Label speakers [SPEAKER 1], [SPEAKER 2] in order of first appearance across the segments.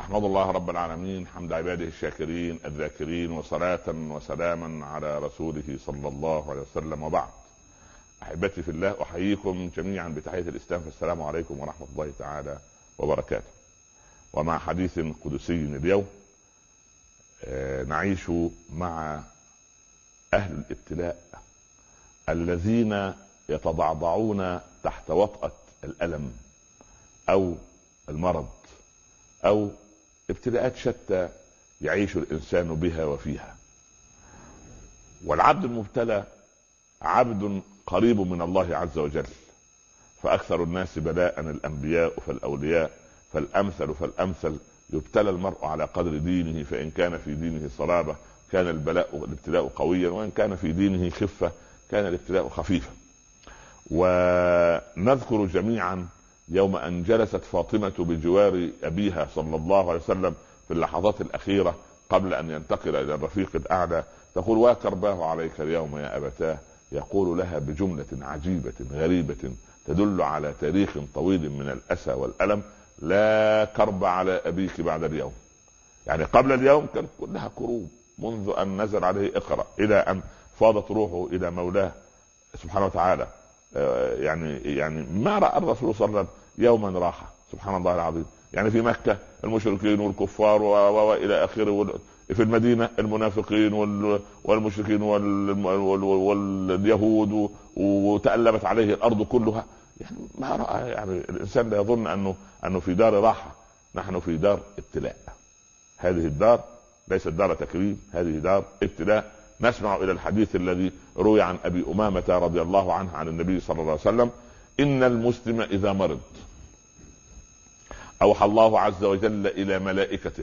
[SPEAKER 1] أحمد الله رب العالمين حمد عباده الشاكرين الذاكرين، وصلاة وسلاما على رسوله صلى الله عليه وسلم، وبعد. أحبتي في الله، أحييكم جميعا بتحية الإسلام، فالسلام عليكم ورحمة الله تعالى وبركاته. ومع حديث قدسي اليوم نعيش مع أهل الابتلاء الذين يتضعضعون تحت وطأة الألم أو المرض أو ابتلاءات شتى يعيش الإنسان بها وفيها. والعبد المبتلى عبد قريب من الله عز وجل، فأكثر الناس بلاء الأنبياء فالأولياء، فالأمثل فالأمثل. يبتلى المرء على قدر دينه، فإن كان في دينه صلابة كان الابتلاء قويا، وإن كان في دينه خفة كان الابتلاء خفيفا. ونذكر جميعا يوم أن جلست فاطمة بجوار أبيها صلى الله عليه وسلم في اللحظات الأخيرة قبل أن ينتقل إلى الرفيق الأعلى، تقول: وكرباه عليك اليوم يا أبتاه. يقول لها بجملة عجيبة غريبة تدل على تاريخ طويل من الأسى والألم: لا كرب على أبيك بعد اليوم. يعني قبل اليوم كان كلها كروب، منذ أن نزل عليه اقرأ إلى أن فاضت روحه إلى مولاه سبحانه وتعالى. يعني ما رأى الرسول صلى الله عليه وسلم يوما راحة، سبحان الله العظيم. يعني في مكة المشركين والكفار وإلى آخره، في المدينة المنافقين والمشركين واليهود، وتألمت عليه الأرض كلها. يعني ما رأى، يعني الإنسان لا يظن أنه في دار راحة. نحن في دار ابتلاء. هذه الدار ليست دار تكريم، هذه دار ابتلاء. نسمع إلى الحديث الذي روي عن أبي أمامة رضي الله عنه عن النبي صلى الله عليه وسلم: إن المسلم إذا مرض أوحى الله عز وجل إلى ملائكته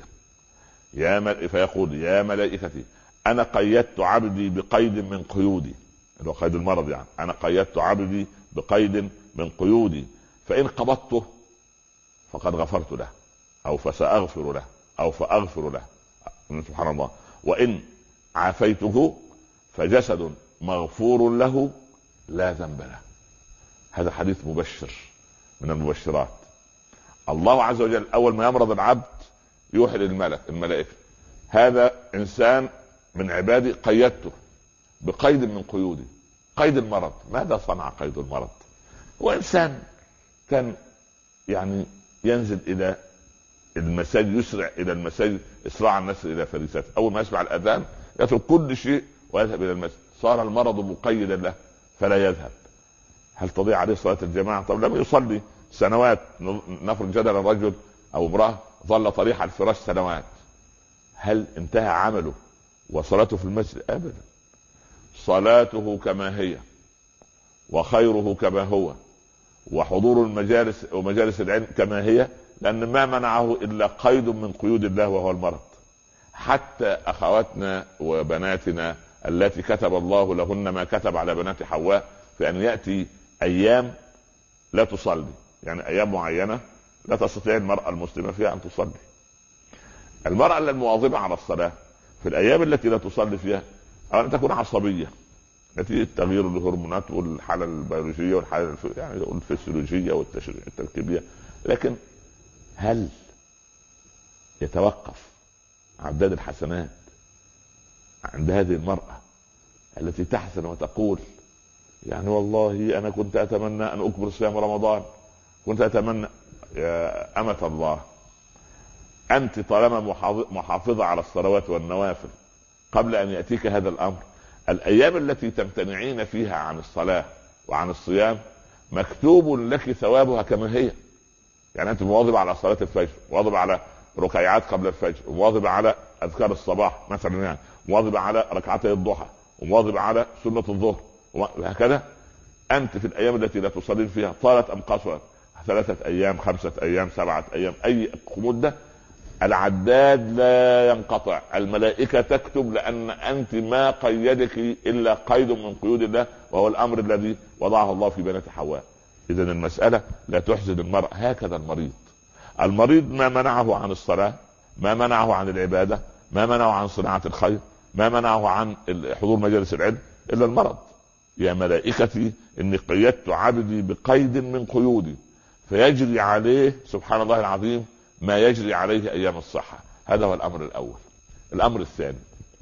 [SPEAKER 1] فيقول: يا ملائكتي أنا قيدت عبدي بقيد من قيودي، اللي هو قيد المرض. يعني أنا قيدت عبدي بقيد من قيودي، فإن قبضته فقد غفرت له، أو فسأغفر له، أو فأغفر له. سبحان الله. وإن عافيته فجسد مغفور له لا ذنب له. هذا حديث مبشر من المبشرات. الله عز وجل أول ما يمرض العبد يوحي الملائكة: هذا إنسان من عبادي قيدته بقيد من قيودي. قيد المرض. ماذا صنع قيد المرض؟ هو إنسان كان يعني ينزل إلى المساجد، يسرع إلى المساجد إسراع الناس إلى فريسات. أول ما يسمع الأذان يترك كل شيء ويذهب إلى المسجد. صار المرض مقيدا له فلا يذهب. هل تضيع عليه صلاة الجماعة؟ طب لم يصلي سنوات. نفرض جدلا رجل أو امرأة ظل طريح الفراش سنوات، هل انتهى عمله وصلاته في المسجد؟ أبدا. صلاته كما هي، وخيره كما هو، وحضور المجالس ومجالس العلم كما هي، لأن ما منعه إلا قيد من قيود الله وهو المرض. حتى أخواتنا وبناتنا التي كتب الله لهن ما كتب على بنات حواء، في أن يأتي أيام لا تصلي، يعني أيام معينة لا تستطيع المرأة المسلمة فيها أن تصلي. المرأة المواظبة على الصلاة في الأيام التي لا تصلي فيها أن تكون عصبية نتيجة تغيير الهرمونات والحالة البيولوجية والحالة يعني الفسيولوجية والتركيبية. لكن هل يتوقف عداد الحسنات عند هذه المرأة التي تحزن وتقول: يعني والله أنا كنت أتمنى أن أكبر صيام رمضان، كنت أتمنى. يا أمة الله، أنت طالما محافظة على الصلوات والنوافل قبل أن يأتيك هذا الأمر، الأيام التي تمتنعين فيها عن الصلاة وعن الصيام مكتوب لك ثوابها كما هي. يعني أنت مواظبة على صلاة الفجر، مواظبة على ركعات قبل الفجر، مواظبة على أذكار الصباح مثلا، يعني مواظبة على ركعتي الضحى، ومواظبة على سنة الظهر، وهكذا. أنت في الأيام التي لا تصلين فيها طالت أم قصرت، 3 أيام 5 أيام 7 أيام، أي مدة، العداد لا ينقطع. الملائكة تكتب، لأن أنت ما قيدك إلا قيد من قيود الله، وهو الأمر الذي وضعه الله في بنات حواء. إذن المسألة لا تحزن المرء. هكذا المريض ما منعه عن الصلاة، ما منعه عن العبادة، ما منعه عن صناعة الخير، ما منعه عن حضور مجالس العلم، إلا المرض. يا ملائكتي إني قيدت عبدي بقيد من قيودي، فيجري عليه سبحان الله العظيم ما يجري عليه ايام الصحة. هذا هو الامر الاول. الامر الثاني،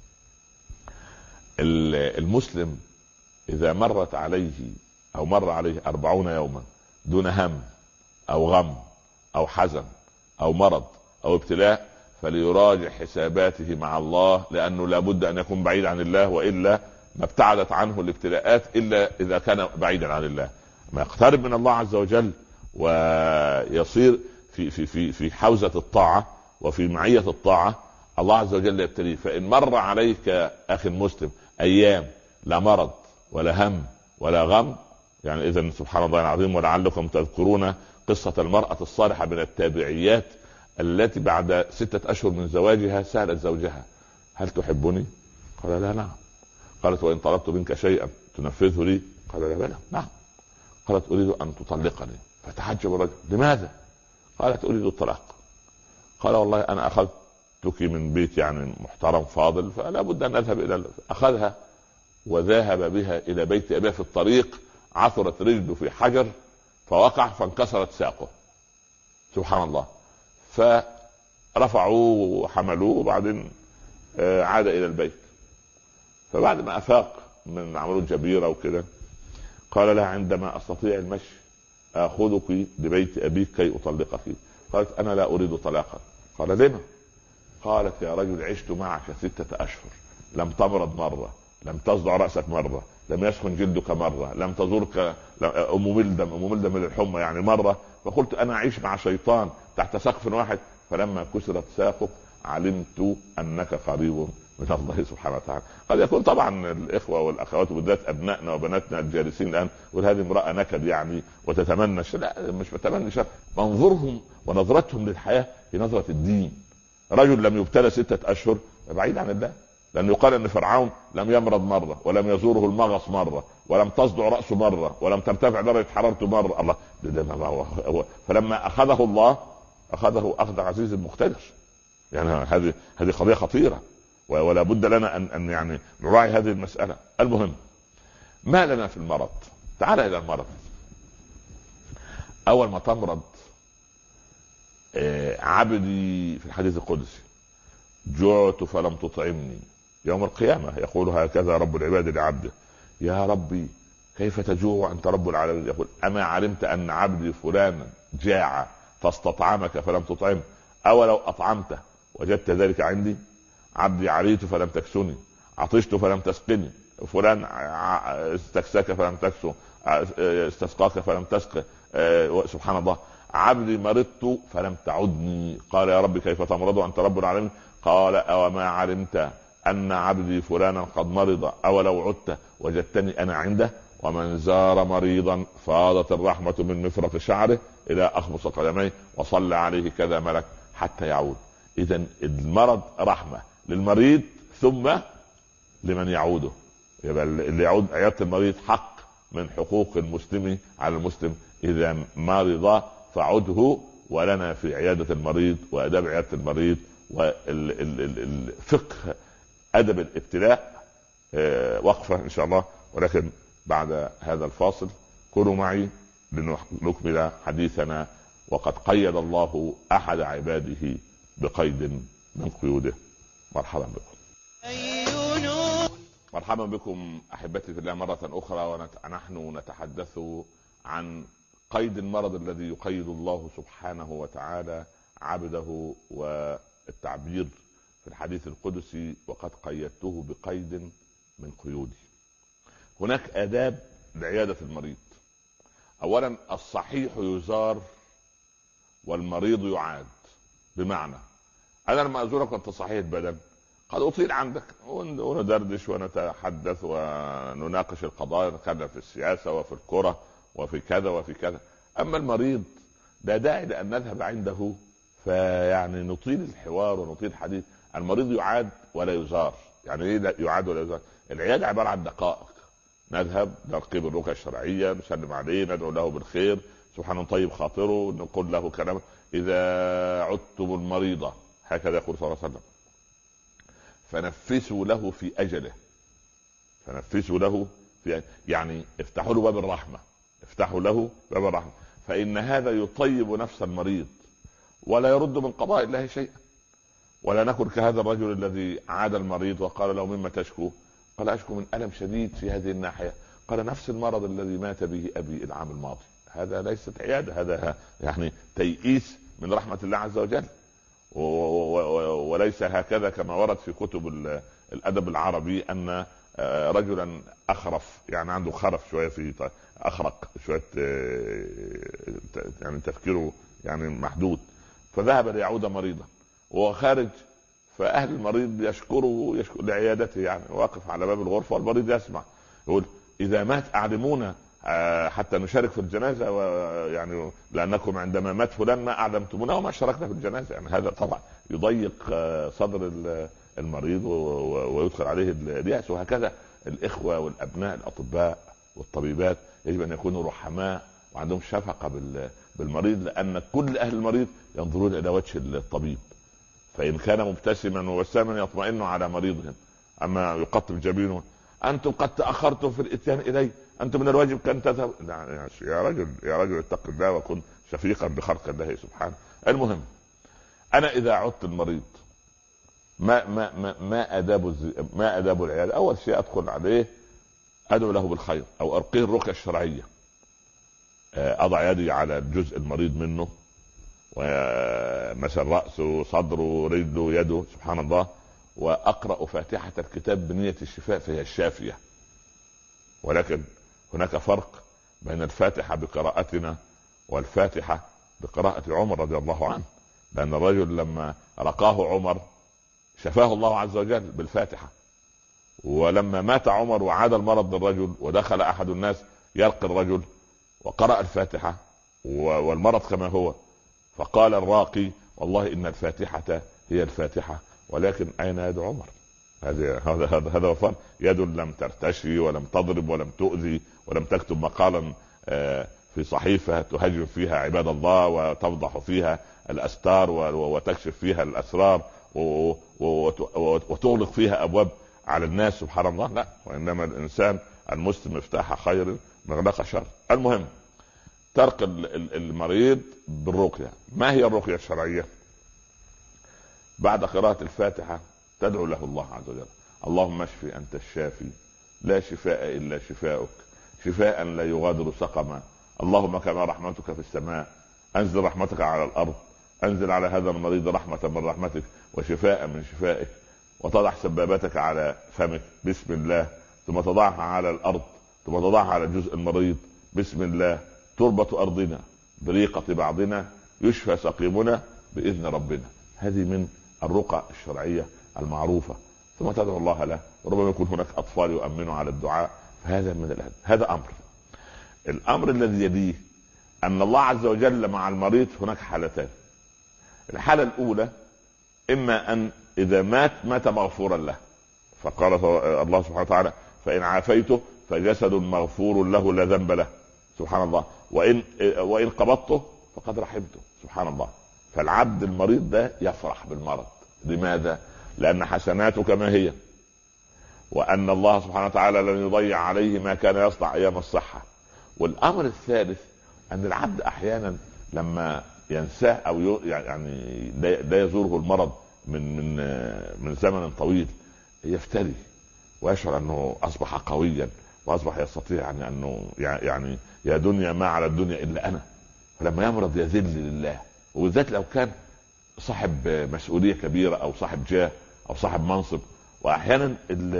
[SPEAKER 1] المسلم اذا مرت عليه او مر عليه 40 يوما دون هم او غم او حزن او مرض او ابتلاء، فليراجع حساباته مع الله، لانه لابد ان يكون بعيد عن الله، والا ما ابتعدت عنه الابتلاءات الا اذا كان بعيدا عن الله. ما يقترب من الله عز وجل ويصير في حوزة الطاعة وفي معية الطاعة، الله عز وجل يبتليه. فإن مر عليك أخي المسلم أيام لا مرض ولا هم ولا غم، يعني إذن سبحان الله العظيم. ولعلكم تذكرون قصة المرأة الصالحة من التابعيات التي بعد 6 أشهر من زواجها سألت زوجها: هل تحبني؟ قال لا. نعم. قالت: وإن طلبت منك شيئا تنفذه لي؟ قال لا. بلى. نعم. قالت: أريد أن تطلقني. فتعجب الرجل: لماذا؟ قالت: أريد الطلاق. قال: والله أنا أخذتك من بيت يعني محترم فاضل، فلا بد أن أذهب إلى أخذها وذهب بها إلى بيت أبيها. في الطريق عثرت رجله في حجر فوقع فانكسرت ساقه. سبحان الله. فرفعوه وحملوه وبعدين عاد إلى البيت. فبعد ما أفاق من عملوا جبيرة وكده قال لها: عندما أستطيع المشي آخذك لبيت أبيك كي أطلقك. قالت: أنا لا أريد طلاقا. قال: لما؟ قالت: يا رجل، عشت معك 6 أشهر، لم تمرض مرة، لم تصدع رأسك مرة، لم يسخن جلدك مرة، لم تزورك أم ملدم من الحمى يعني مرة. فقلت أنا أعيش مع شيطان تحت سقف واحد. فلما كسرت ساقك علمت أنك قريب من الله سبحانه وتعالى. قد يكون طبعا الإخوة والأخوات وبالذات أبنائنا وبناتنا الجالسين الآن وهذه امرأة نكد يعني وتتمنى لا، مش بتمنى شر. منظرهم ونظرتهم للحياة في نظرة الدين. رجل لم يبتلى 6 أشهر بعيد عن الله، لأنه يقال أن فرعون لم يمرض مرة، ولم يزوره المغص مرة، ولم تصدع رأسه مرة، ولم ترتفع درجة حرارته مرة. الله فلما أخذه الله أخذه أخذ عزيز مقتدر. يعني هذه قضية خطيرة ولا بد لنا أن يعني نراعي هذه المسألة. المهم، ما لنا في المرض؟ تعال إلى المرض. أول ما تمرض عبدي في الحديث القدسي: جعت فلم تطعمني. يوم القيامة يقول هكذا رب العباد لعبده: يا ربي كيف تجوع أنت رب العالمين؟ يقول: أما علمت أن عبدي فلانا جاع فاستطعمك فلم تطعمه؟ أولو أطعمته وجدت ذلك عندي؟ عبدي عريت فلم تكسني، عطشت فلم تسقني، فلان استكساك فلم تكسو، استسقاك فلم تسقه. سبحان الله. عبدي مرضت فلم تعدني. قال: يا رب كيف تمرض وأنت رب العالمين؟ قال: أوما علمت أن عبدي فلانا قد مرض أولو عدت وجدتني أنا عنده؟ ومن زار مريضا فاضت الرحمة من مفرق شعره إلى أخمص قدميه وصلى عليه كذا ملك حتى يعود. إذن المرض رحمة للمريض ثم لمن يعوده. يبقى اللي يعود عيادة المريض حق من حقوق المسلم على المسلم. إذا مرض فعده. ولنا في عيادة المريض وأداب عيادة المريض والفقه أدب الابتلاء وقفة إن شاء الله. ولكن بعد هذا الفاصل كونوا معي لنكمل حديثنا. وقد قيد الله أحد عباده بقيد من قيوده. مرحبا بكم. مرحبا بكم أحبتي في الله مرة أخرى، ونحن نتحدث عن قيد المرض الذي يقيد الله سبحانه وتعالى عبده، والتعبير في الحديث القدسي: وقد قيدته بقيد من قيودي. هناك آداب لعيادة المريض. أولا، الصحيح يزار والمريض يعاد. بمعنى أنا لما أزورك وأنت صحيح البدن قد أطيل عندك وندردش ونتحدث ونناقش القضايا، نتكلم في السياسة وفي الكرة وفي كذا وفي كذا. أما المريض لا داعي لأن نذهب عنده فيعني نطيل الحوار ونطيل الحديث. المريض يعاد ولا يزار. يعني ايه لا يعاد ولا يزار؟ العيادة عبارة عن دقائق، نذهب نرقب الرقية الشرعية، نسلم عليه، ندعو له بالخير، سبحانه طيب خاطره، نقول له كلام. إذا عدتم المريضة، هكذا يقول صلى الله عليه وسلم، فنفسوا له في أجله. فنفسوا له في يعني افتحوا له باب الرحمة، افتحوا له باب الرحمة، فإن هذا يطيب نفس المريض ولا يرد من قضاء الله شيئا. ولا نكن كهذا الرجل الذي عاد المريض وقال له مما تشكو؟ قال اشكو من الم شديد في هذه الناحيه. قال نفس المرض الذي مات به ابي العام الماضي. هذا ليست عياده، هذا يعني تيئيس من رحمه الله عز وجل. وليس هكذا كما ورد في كتب الادب العربي ان رجلا اخرف، يعني عنده خرف شويه في اخرق شويه، يعني تفكيره يعني محدود، فذهب ليعود مريضا وهو خارج، فاهل المريض يشكر لعيادته، يعني واقف على باب الغرفه والمريض يسمع يقول اذا مات اعلمونا حتى نشارك في الجنازه، ويعني لانكم عندما مات فلان ما اعلمتمونا وما شاركنا في الجنازه. يعني هذا طبعا يضيق صدر المريض ويدخل عليه اليأس. وهكذا الاخوه والابناء الاطباء والطبيبات يجب ان يكونوا رحماء وعندهم شفقه بالمريض، لان كل اهل المريض ينظرون الى وجه الطبيب، فان كان مبتسما ووساما يطمئن على مريضهم. اما يقطب جبينه انتم قد تاخرتم في الاتيان الي، انتم من الواجب كان تذهب. يا رجل اتق الله وكن شفيقا بخلق الله سبحانه. المهم انا اذا عدت المريض ما اداب العياده؟ اول شيء ادخل عليه ادعو له بالخير او ارقيه الرقيه الشرعيه، اضع يدي على الجزء المريض منه، ومثل راسه صدره رجله يده سبحان الله، واقرا فاتحه الكتاب بنيه الشفاء فهي الشافيه. ولكن هناك فرق بين الفاتحه بقراءتنا والفاتحه بقراءه عمر رضي الله عنه، لان الرجل لما رقاه عمر شفاه الله عز وجل بالفاتحه، ولما مات عمر وعاد المرض للرجل ودخل احد الناس يرقي الرجل وقرأ الفاتحه والمرض كما هو، فقال الراقي والله ان الفاتحه هي الفاتحه ولكن اين يد عمر؟ هذا وفر. يد لم ترتشي ولم تضرب ولم تؤذي ولم تكتب مقالا في صحيفه تهاجم فيها عباد الله وتفضح فيها الاستار وتكشف فيها الاسرار وتغلق فيها ابواب على الناس سبحان الله. لا، وانما الانسان المسلم مفتاح خير مغلق شر. المهم ترقي المريض بالرقيه. ما هي الرقيه الشرعيه؟ بعد قراءة الفاتحة تدعو له الله عز وجل اللهم اشفي انت الشافي لا شفاء الا شفاؤك شفاء لا يغادر سقما. اللهم كما رحمتك في السماء انزل رحمتك على الارض، انزل على هذا المريض رحمة من رحمتك وشفاء من شفائك. وتضع سبابتك على فمك بسم الله، ثم تضعها على الارض، ثم تضعها على الجزء المريض بسم الله. تربة ارضنا بريقة بعضنا يشفى سقيمنا باذن ربنا. هذه من الرقى الشرعية المعروفة. ثم تدعو الله له، ربما يكون هناك اطفال يؤمنوا على الدعاء، فهذا من الأدب. هذا امر. الامر الذي يليه ان الله عز وجل مع المريض هناك حالتان. الحالة الاولى اما ان اذا مات مغفورا له، فقال الله سبحانه وتعالى فان عافيته فجسد مغفور له لا ذنب له سبحان الله، وان قبضته فقد رحمته سبحان الله. فالعبد المريض ده يفرح بالمرض. لماذا؟ لان حسناته كما هي، وان الله سبحانه وتعالى لن يضيع عليه ما كان يصنع ايام الصحة. والامر الثالث ان العبد احيانا لما ينساه او يعني لا يزوره المرض من زمن طويل يفتري ويشعر انه اصبح قويا واصبح يستطيع يعني انه يعني يا دنيا ما على الدنيا الا انا. فلما يمرض يذل لله، وبالذات لو كان صاحب مسؤولية كبيرة او صاحب جاه او صاحب منصب، واحيانا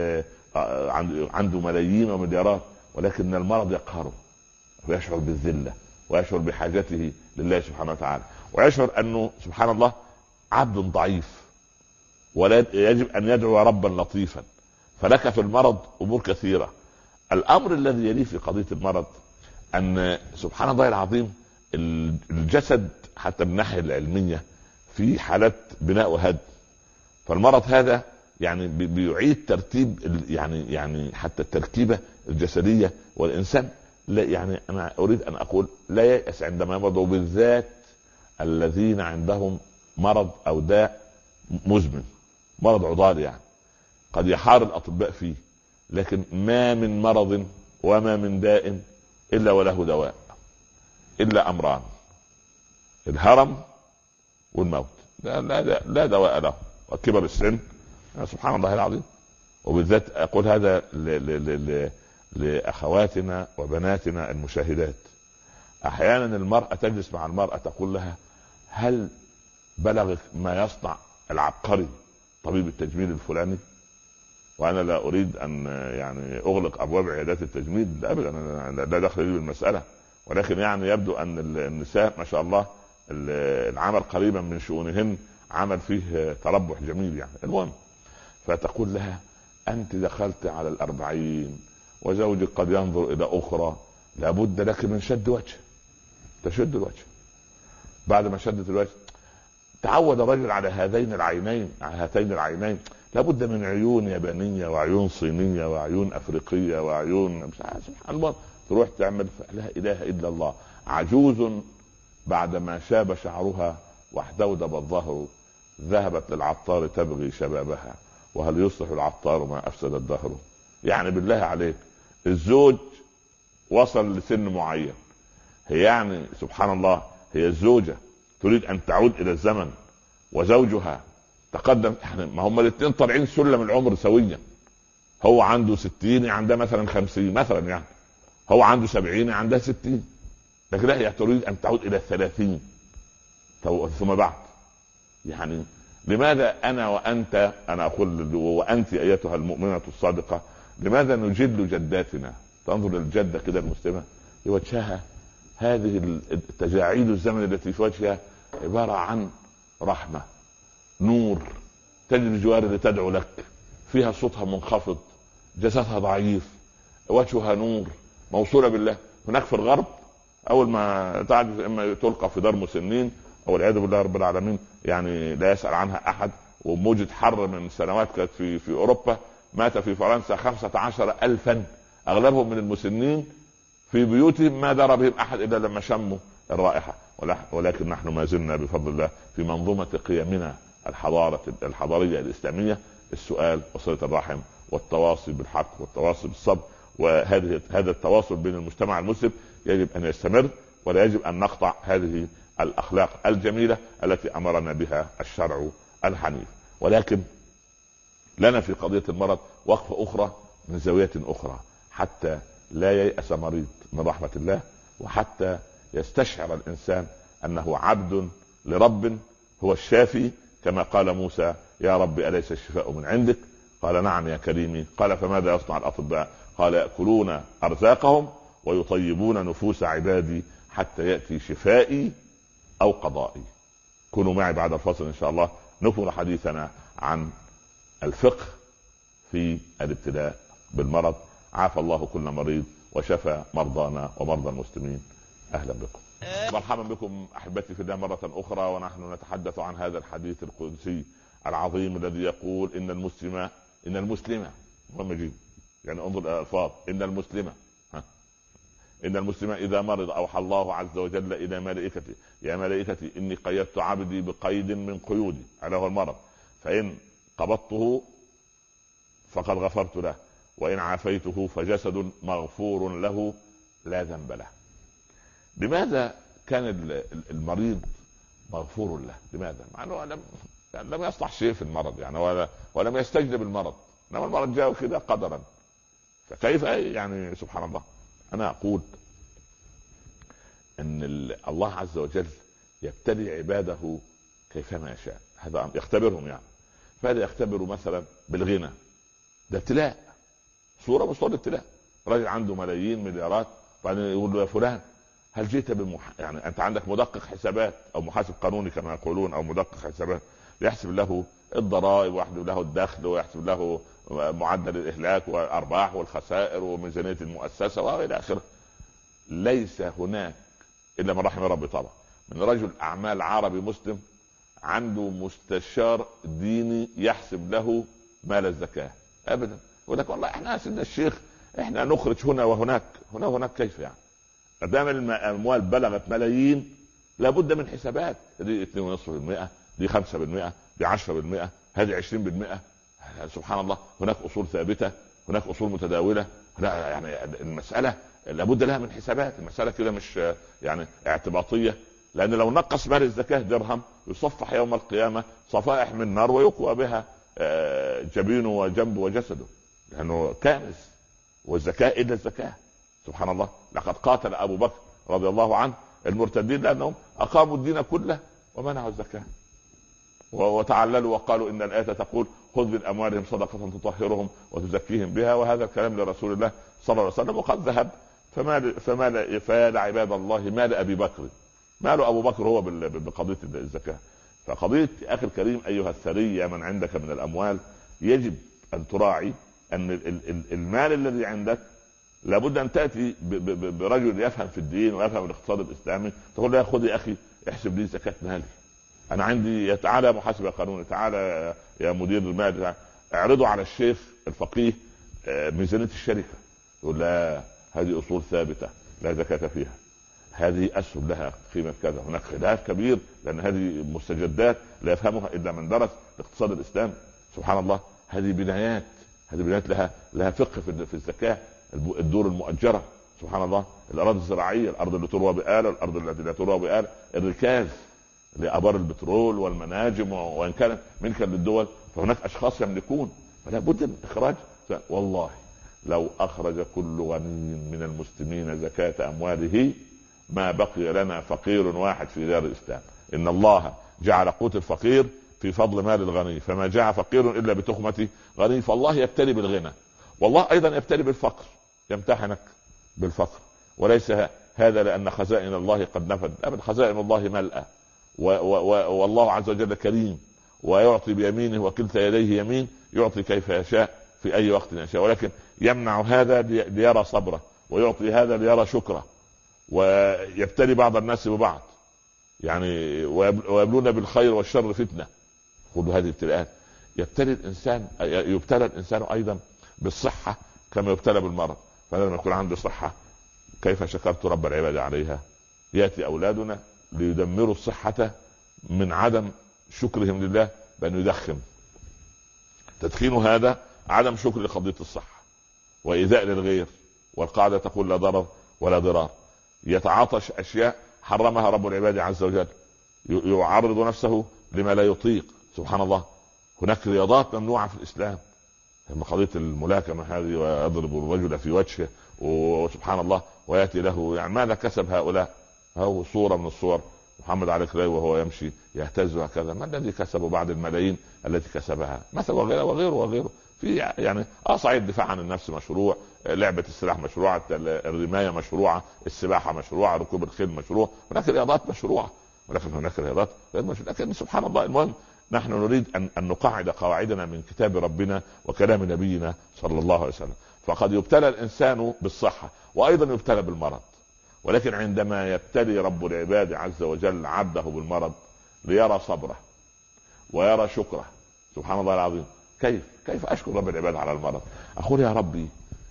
[SPEAKER 1] عنده ملايين ومليارات، ولكن المرض يقهره ويشعر بالذلة ويشعر بحاجته لله سبحانه وتعالى، ويشعر انه سبحان الله عبد ضعيف ولا يجب ان يدعو ربا لطيفا. فلك في المرض امور كثيرة. الامر الذي يليه في قضية المرض ان سبحان الله العظيم الجسد حتى من الناحية العلمية في حالات بناء وهدم. فالمرض هذا يعني بيعيد ترتيب يعني حتى التركيبة الجسدية، والانسان لا يعني انا اريد ان اقول لا ييأس عندما يمرض، وبالذات الذين عندهم مرض او داء مزمن، مرض عضالي يعني قد يحار الاطباء فيه، لكن ما من مرض وما من داء الا وله دواء، الا امران: الهرم والموت لا دواء له، وكبر السن. سبحان الله العظيم. وبالذات اقول هذا لاخواتنا وبناتنا المشاهدات. احيانا المرأة تجلس مع المرأة تقول لها: هل بلغك ما يصنع العبقري طبيب التجميل الفلاني؟ وانا لا اريد ان يعني اغلق ابواب عيادات التجميل ابدا، انا لا دخل لي بالمسألة، ولكن يعني يبدو ان النساء ما شاء الله العمل قريبا من شؤونهن عمل فيه تربح جميل يعني. المهم، فتقول لها: انت دخلت على 40 وزوجك قد ينظر الى اخرى، لابد لك من شد وجه. تشد الوجه. بعد ما شدت الوجه تعود الرجل على هاتين العينين، لابد من عيون يابانية وعيون صينية وعيون افريقية وعيون مش عارف. سبحان الله. تروح تعمل لا اله الا الله. عجوز بعدما شاب شعرها واحدودب الظهر، ذهبت للعطار تبغي شبابها، وهل يصلح العطار ما افسد الدهر؟ يعني بالله عليك، الزوج وصل لسن معين، هي يعني سبحان الله، هي الزوجة تريد ان تعود الى الزمن وزوجها تقدم. احنا ما هم الاثنين طالعين سلم العمر سويا، هو عنده 60 عندها مثلا 50 مثلا، يعني هو عنده 70 عندها 60، لكن لا، هي تريد ان تعود الى 30 ثم بعد. يعني لماذا انا وانت، انا اقول وانت ايتها المؤمنة الصادقة، لماذا نجل جداتنا؟ تنظر للجدة كده المسلمة لوجهها هذه التجاعيد الزمن التي في وجهها عبارة عن رحمة، نور، تجري جوار تدعو لك، فيها صوتها منخفض، جسدها ضعيف، وجهها نور، موصولة بالله. هناك في الغرب اول ما تعجز اما تلقى في دار مسنين او والعياذ بالله رب العالمين، يعني لا يسأل عنها احد. وموجة حر من سنوات كانت في اوروبا، مات في فرنسا 15,000 اغلبهم من المسنين في بيوتهم، ما درى بهم احد الا لما شموا الرائحة. ولكن نحن ما زلنا بفضل الله في منظومة قيمنا الحضارية الاسلامية، السؤال وصلة الرحم والتواصي بالحق والتواصي بالصبر. هذا التواصل بين المجتمع المسلم يجب ان يستمر، ولا يجب ان نقطع هذه الاخلاق الجميلة التي امرنا بها الشرع الحنيف. ولكن لنا في قضية المرض وقفة اخرى من زاوية اخرى، حتى لا ييأس مريض من رحمة الله، وحتى يستشعر الانسان انه عبد لرب هو الشافي، كما قال موسى: يا رب أليس الشفاء من عندك؟ قال: نعم يا كريمي. قال: فماذا يصنع الأطباء؟ قال: يأكلون أرزاقهم ويطيبون نفوس عبادي حتى يأتي شفائي أو قضائي. كونوا معي بعد الفصل إن شاء الله نكمل حديثنا عن الفقه في الابتلاء بالمرض. عافى الله كل مريض وشفى مرضانا ومرضى المسلمين. أهلا بكم، مرحبا بكم احبتي في الله مرة اخرى، ونحن نتحدث عن هذا الحديث القدسي العظيم الذي يقول ان المسلمة مهم جدا، يعني انظر الالفاظ، ان المسلم اذا مرض اوحى الله عز وجل الى ملائكته: يا ملائكتي اني قيدت عبدي بقيد من قيودي، على هو المرض، فان قبضته فقد غفرت له، وان عافيته فجسد مغفور له لا ذنب له. لماذا كان المريض مغفور له؟ لماذا؟ مع انه لم يصلح شيء في المرض يعني، ولم يستجلب المرض، انما المرض جاء كده قدرا. فكيف يعني سبحان الله. انا اقول ان الله عز وجل يبتلي عباده كيفما يشاء، هذا يختبرهم يعني. فهذا يختبر مثلا بالغنى، ده ابتلاء، صورة من صور الابتلاء. راجل عنده ملايين مليارات، بعدين يقول له: يا فلان هل جئت يعني انت عندك مدقق حسابات او محاسب قانوني كما يقولون، او مدقق حسابات يحسب له الضرائب ويحسب له الدخل ويحسب له معدل الاهلاك والارباح والخسائر وميزانية المؤسسة والى اخره. ليس هناك الا من رحم ربي طبعا من رجل اعمال عربي مسلم عنده مستشار ديني يحسب له مال الزكاة ابدا. يقول لك: والله احنا سيدنا الشيخ احنا نخرج هنا وهناك. هنا وهناك كيف يعني؟ دام الاموال بلغت ملايين لابد من حسابات، دي 2.5%، دي 5%، دي 10%، هذه 20%. سبحان الله. هناك اصول ثابتة، هناك اصول متداولة. لا يعني المسألة لابد لها من حسابات، المسألة كده مش يعني اعتباطية. لان لو نقص مال الزكاه درهم يصفح يوم القيامه صفائح من نار ويقوى بها جبينه وجنبه وجسده، لانه كانز. والزكاه الا الزكاه. سبحان الله، لقد قاتل ابو بكر رضي الله عنه المرتدين لانهم اقاموا الدين كله ومنعوا الزكاه، وتعللوا وقالوا ان الايه تقول خذ من اموالهم صدقه تطهرهم وتزكيهم بها، وهذا الكلام لرسول الله صلى الله عليه وسلم وقد ذهب. فيا عباد الله مال ابي بكر، مال ابو بكر هو بقضيه الزكاه. فقضيه اخي الكريم ايها الثري يا من عندك من الاموال، يجب ان تراعي ان المال الذي عندك لابد ان تاتي برجل يفهم في الدين ويفهم الاقتصاد الاسلامي، تقول له خذ يا اخي احسب لي زكاه مالي، انا عندي تعالى محاسبه قانوني، تعالى يا مدير المال اعرضوا على الشيخ الفقيه ميزانيه الشركه، يقول لا هذه اصول ثابته لا زكاه فيها، هذه اسهم لها قيمه كذا. هناك خلاف كبير لان هذه مستجدات لا يفهمها الا من درس الاقتصاد الاسلامي. سبحان الله، هذه بنايات لها فقه في الزكاه. الدور المؤجره، سبحان الله، الاراضي الزراعيه، الارض اللي تروى بآلة، الارض التي لا تروى بآلة، الركاز لابار البترول والمناجم، وان كانت ملكا للدول فهناك اشخاص يملكون، فلا بد من اخراج. والله لو اخرج كل غني من المسلمين زكاة امواله ما بقي لنا فقير واحد في دار الاسلام. ان الله جعل قوت الفقير في فضل مال الغني، فما جاء فقير الا بتخمة غني. فالله يبتلي بالغنى، والله ايضا يبتلي بالفقر، يمتحنك بالفقر. وليس هذا لان خزائن الله قد نفد، ابدا، خزائن الله ملأى، والله عز وجل كريم ويعطي بيمينه وكلتا يديه يمين، يعطي كيف يشاء في اي وقت يشاء، ولكن يمنع هذا ليرى صبره، ويعطي هذا ليرى شكره. ويبتلي بعض الناس ببعض، يعني ويبلون بالخير والشر فتنه. خذوا هذه الابتلاءات. يبتلى الانسان ايضا بالصحه كما يبتلى بالمرض. فلما يكون عنده صحه كيف شكرت رب العباد عليها؟ ياتي اولادنا ليدمروا الصحه من عدم شكرهم لله بان يدخن. تدخين هذا عدم شكر لقضيه الصحه وايذاء للغير، والقاعده تقول لا ضرر ولا ضرار. يتعاطش اشياء حرمها رب العباد عز وجل، يعرض نفسه لما لا يطيق. سبحان الله، هناك رياضات ممنوعه في الاسلام، قضيه الملاكمه هذه، ويضرب الرجل في وجهه، وسبحان الله، وياتي له يعني ماذا كسب هؤلاء؟ هو صوره من الصور محمد علي كلاي وهو يمشي يهتز هكذا، ما الذي كسبه بعد الملايين التي كسبها؟ مثلا وغيره في يعني صعيد الدفاع عن النفس مشروع، لعبه السلاح مشروعه، الرمايه مشروعه، السباحه مشروعه، ركوب الخيل مشروع، هناك رياضات مشروعه، ولكن هناك رياضات غير مشروعه. لكن سبحان الله، المهم نحن نريد ان نقاعد قواعدنا من كتاب ربنا وكلام نبينا صلى الله عليه وسلم. فقد يبتلى الانسان بالصحه وايضا يبتلى بالمرض، ولكن عندما يبتلي رب العباد عز وجل عبده بالمرض ليرى صبره ويرى شكره. سبحان الله العظيم، كيف اشكر رب العباد على المرض؟ اقول يا ربي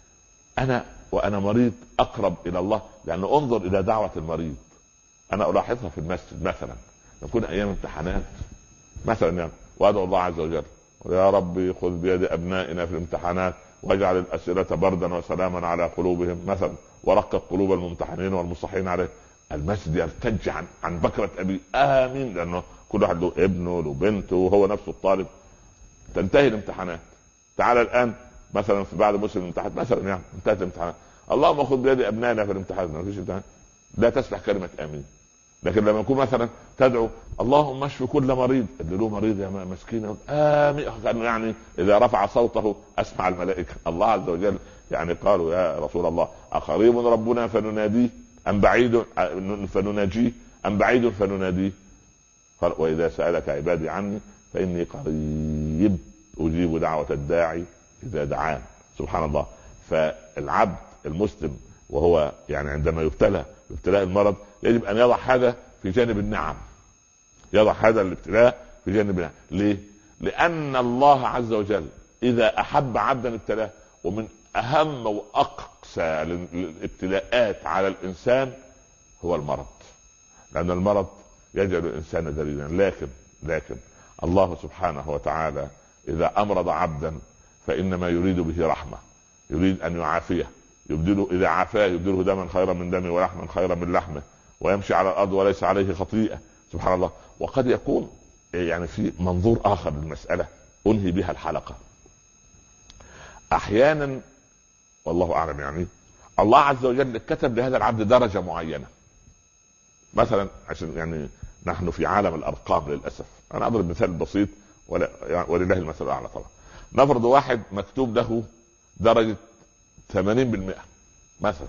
[SPEAKER 1] انا وانا مريض اقرب الى الله، لانه انظر الى دعوه المريض. انا الاحظها في المسجد مثلا، نكون ايام امتحانات مثلا يعني، وادعو الله عز وجل يا ربي خذ بيد ابنائنا في الامتحانات واجعل الاسئله بردا وسلاما على قلوبهم مثلا، ورقق قلوب الممتحنين والمصحين عليه. المسجد يرتج عن بكره ابي امين، لانه كل واحد له ابنه له بنته وهو نفسه الطالب. تنتهي الامتحانات، تعال الان مثلا في بعد موسم الامتحانات مثلا يعني انتهت الامتحانات، اللهم خذ بيد ابنائنا في الامتحانات، ما فيش امتحان، لا تسمح كلمه امين. لكن لما يكون مثلا تدعو اللهم اشف كل مريض، اللي له مريض يا مسكين امين، يعني اذا رفع صوته اسمع الملائكه. الله عز وجل يعني قالوا يا رسول الله اقريب ربنا فنناديه ام بعيد فنناجيه ام بعيد فنناديه؟ قال واذا سالك عبادي عني فاني قريب اجيب دعوه الداعي اذا دعان. سبحان الله. فالعبد المسلم وهو يعني عندما يبتلى بابتلاء المرض يجب ان يضع هذا في جانب النعم، يضع هذا الابتلاء في جانب النعم. ليه؟ لان الله عز وجل اذا احب عبدا ابتلاه. ومن اهم واقسى الابتلاءات على الانسان هو المرض، لان المرض يجعل الانسان ذليلا. لكن الله سبحانه وتعالى اذا امرض عبدا فانما يريد به رحمه، يريد ان يعافيه، يبدله اذا عافاه يبدله دما خيرا من دمه ولحما خيرا من لحمه، ويمشي على الارض وليس عليه خطيئه، سبحان الله. وقد يكون يعني في منظور اخر للمساله انهي بها الحلقه. احيانا والله اعلم يعني الله عز وجل كتب لهذا العبد درجه معينه، مثلا عشان يعني نحن في عالم الارقام للاسف، انا اضرب مثال بسيط ولله المثل الاعلى. طبعا نفرض واحد مكتوب له درجه 80% مثلا،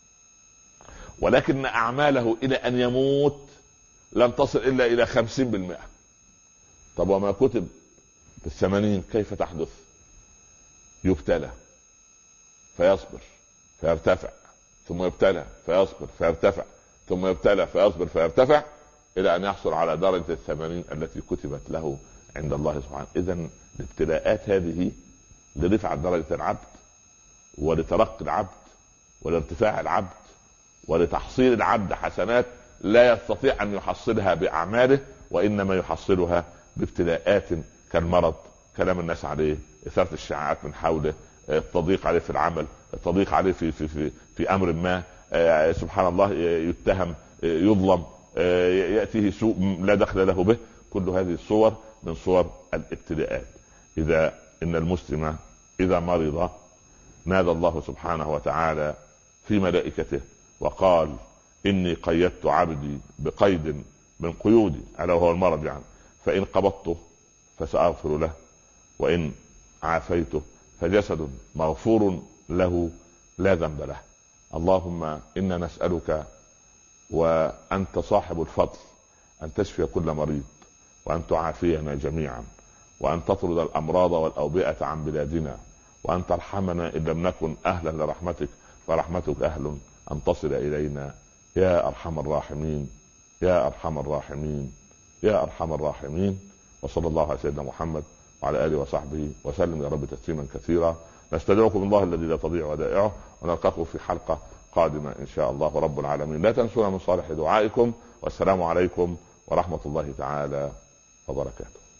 [SPEAKER 1] ولكن اعماله الى ان يموت لم تصل الا الى 50%. طب وما كتب بال80 كيف تحدث؟ يبتلى فيصبر فيرتفع، ثم يبتلى فيصبر فيرتفع، ثم يبتلى فيصبر فيرتفع، الى ان يحصل على درجة 80 التي كتبت له عند الله سبحانه. اذا الابتلاءات هذه لرفع درجة العبد ولترقي العبد ولارتفاع العبد ولتحصيل العبد حسنات لا يستطيع ان يحصلها باعماله، وانما يحصلها بابتلاءات كالمرض، كلام الناس عليه، اثارة الشائعات من حوله، التضييق عليه في العمل، التضييق عليه في امر ما، سبحان الله يتهم، يظلم، ياتيه سوء لا دخل له به. كل هذه الصور من صور الابتلاءات. اذا ان المسلم اذا مرض نادى الله سبحانه وتعالى في ملائكته وقال اني قيدت عبدي بقيد من قيودي، الا وهو المرض يعني، فان قبضته فساغفر له، وان عافيته فجسد مغفور له لا ذنب له. اللهم انا نسألك وانت صاحب الفضل ان تشفي كل مريض، وان تعافينا جميعا، وان تطرد الامراض والاوبئة عن بلادنا، وان ترحمنا ان لم نكن اهلا لرحمتك، فرحمتك اهل ان تصل الينا يا ارحم الراحمين، يا ارحم الراحمين، يا ارحم الراحمين. وصلى الله على سيدنا محمد وعلى اله وصحبه وسلم يا رب تسليما كثيرا. نستودعكم الله الذي لا تضيع ودائعه، ونلقاكم في حلقة قادمة ان شاء الله رب العالمين. لا تنسونا من صالح دعائكم، والسلام عليكم ورحمة الله تعالى وبركاته.